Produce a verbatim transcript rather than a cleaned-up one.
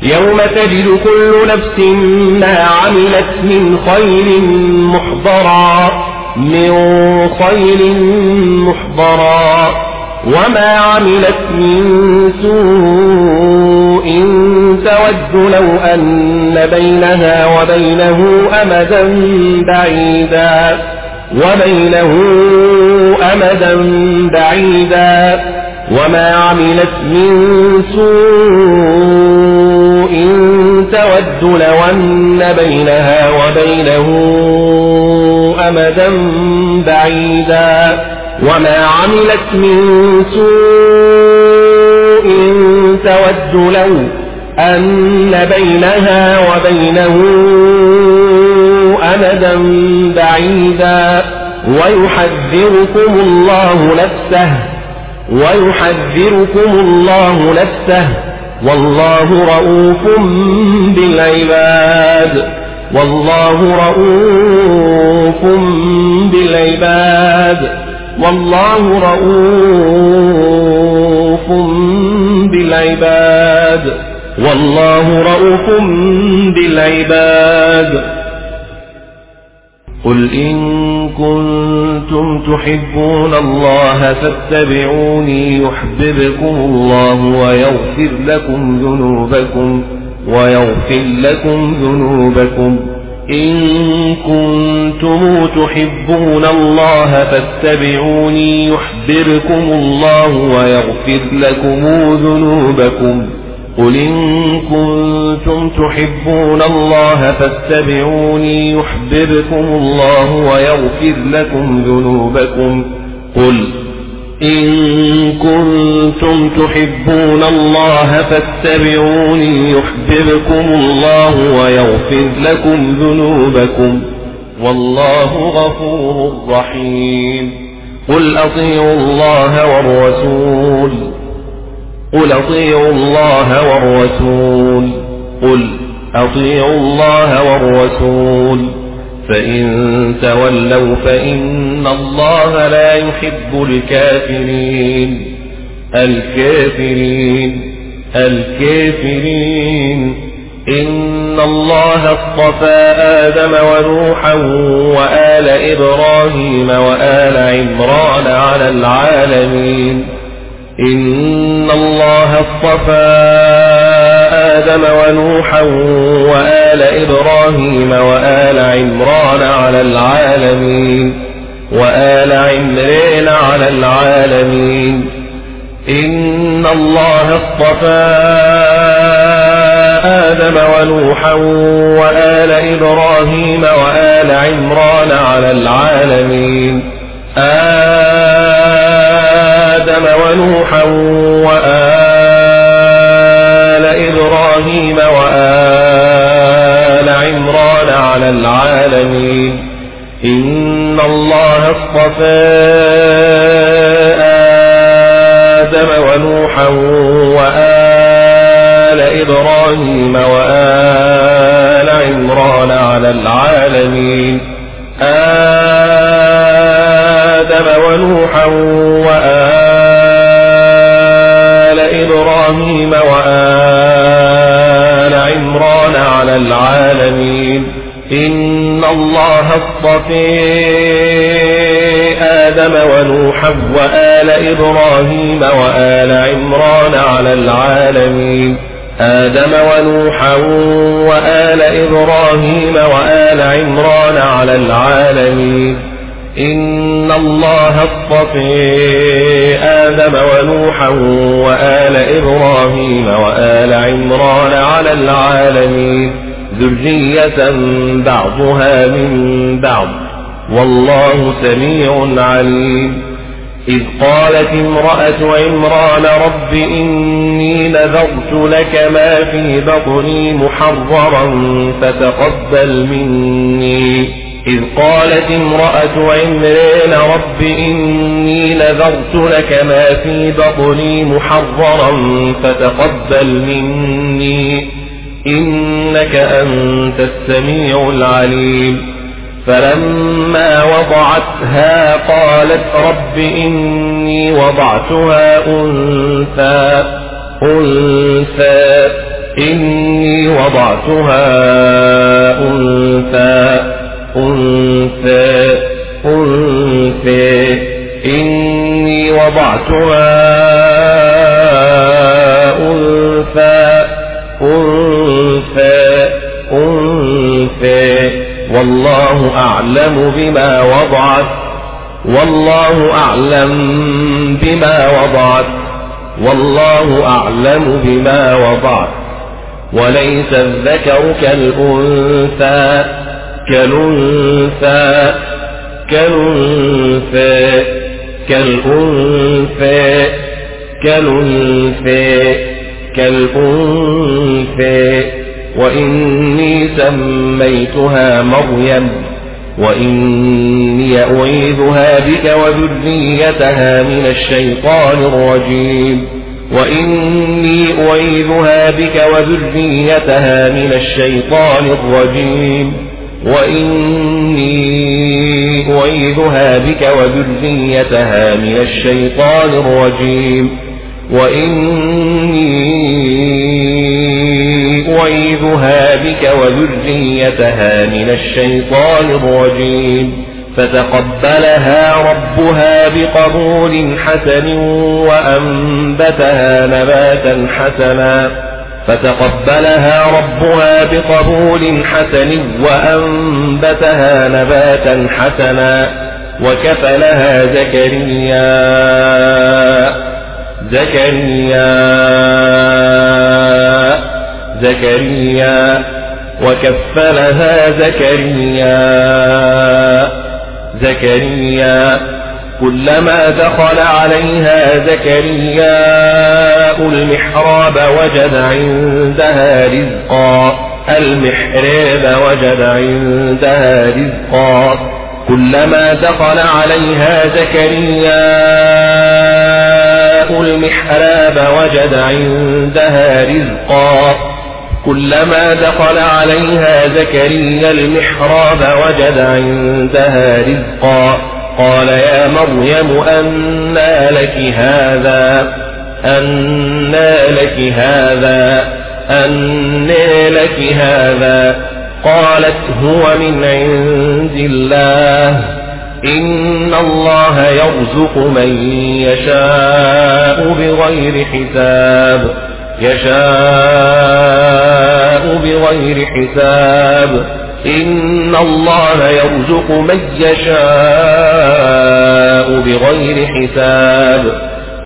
يوم تجد كل نفس ما عملت من خير محضرا من خير محضرا وما عملت من سوء تود لو أن بينها وبينه أمدا بعيدا وبينه أمدا بعيدا وما عملت من سوء تود لو أن بينها وبينه أمدا بعيدا وما عملت من سوء تود لو أن بينها وبينه أمدا بعيدا ويحذركم الله نفسه ويحذركم الله نفسه والله رؤوف بالعباد والله رؤوف بالعباد والله رؤوف بالعباد والله رؤوف بالعباد قل إن كنتم تحبون الله فاتبعوني يحببكم الله ويغفر لكم ذنوبكم ويغفر لكم ذنوبكم إن كنتم تحبون الله فاتبعوني يحببكم الله ويغفر لكم ذنوبكم قل إن كنتم تحبون الله فاتبعوني يحببكم الله ويغفر لكم ذنوبكم قل إن كنتم تحبون الله فاتبعوني يحببكم الله ويغفر لكم ذنوبكم والله غفور رحيم قل أطيعوا الله والرسول قل أطيعوا الله والرسول قل أطيعوا الله والرسول فإن تولوا فإن الله لا يحب الكافرين الكافرين الكافرين إن الله اصطفى آدم ونوحا وآل إبراهيم وآل عمران على العالمين إن الله اصطفى آدم ونوحا وآل إبراهيم وآل عمران على العالمين وآل عمران على العالمين إن الله اصطفى آدم ونوحا وآل إبراهيم وآل عمران على العالمين آدم ونوحا وآل إبراهيم وآل عمران على العالمين إن الله اصطفى آدم ونوحا وآل إبراهيم وآل عمران على العالمين آدم ونوحا وآل إبراهيم وآل عمران على العالمين إن الله اصطفى آدم ونوحا وآل إبراهيم وآل عمران على العالمين آدم ونوحا وآل إبراهيم وآل عمران على العالمين إن الله اصطفى آدم ونوحا وآل إبراهيم وآل عمران على العالمين ذرية بعضها من بعض والله سميع عليم إذ قالت امرأة عمران رب إني نذرت لك ما في بطني محررا فتقبل مني إذ قالت امرأة عمران رب إني نذرت لك ما في بطني محررا فتقبل مني إنك أنت السميع العليم فلما وضعتها قالت رب إني وضعتها أنثى أنثى إني وضعتها أنثى أنثى أنثى إني وضعتها أنثى أنثى أنثى والله أعلم بما وضعت والله أعلم بما وضعت والله أعلم بما وضعت وليس الذكر كالأنثى كالأنثى كالأنثى كالأنثى كالأنثى كالأنثى وإني سميتها مريم وإني أعيذها بك وذريتها من الشيطان الرجيم وإني أعيذها بك وذريتها من الشيطان الرجيم وإني أعيذها بك وذريتها من الشيطان الرجيم وإني أعيذها بك وذريتها من الشيطان الرجيم فتقبلها ربها بقبول حسن وأنبتها نباتا حسنا فتقبلها ربها بقبول حسن وأنبتها نباتا حسنا وكفلها زكريا زكريا زكريا وكفلها زكريا زكريا كلما دخل عليها زكريا المحراب وجد عندها رزقا المحراب وجد عندها رزقا كلما دخل عليها زكريا المحراب وجد عندها رزقا كلما دخل عليها زكريا المحراب وجد عندها رزقا قال يا مريم أنى لك هذا أنى لك هذا أنى لك هذا قالت هو من عند الله إن الله يرزق من يشاء بغير حساب يشاء بغير حساب إن الله يرزق من يشاء بغير حساب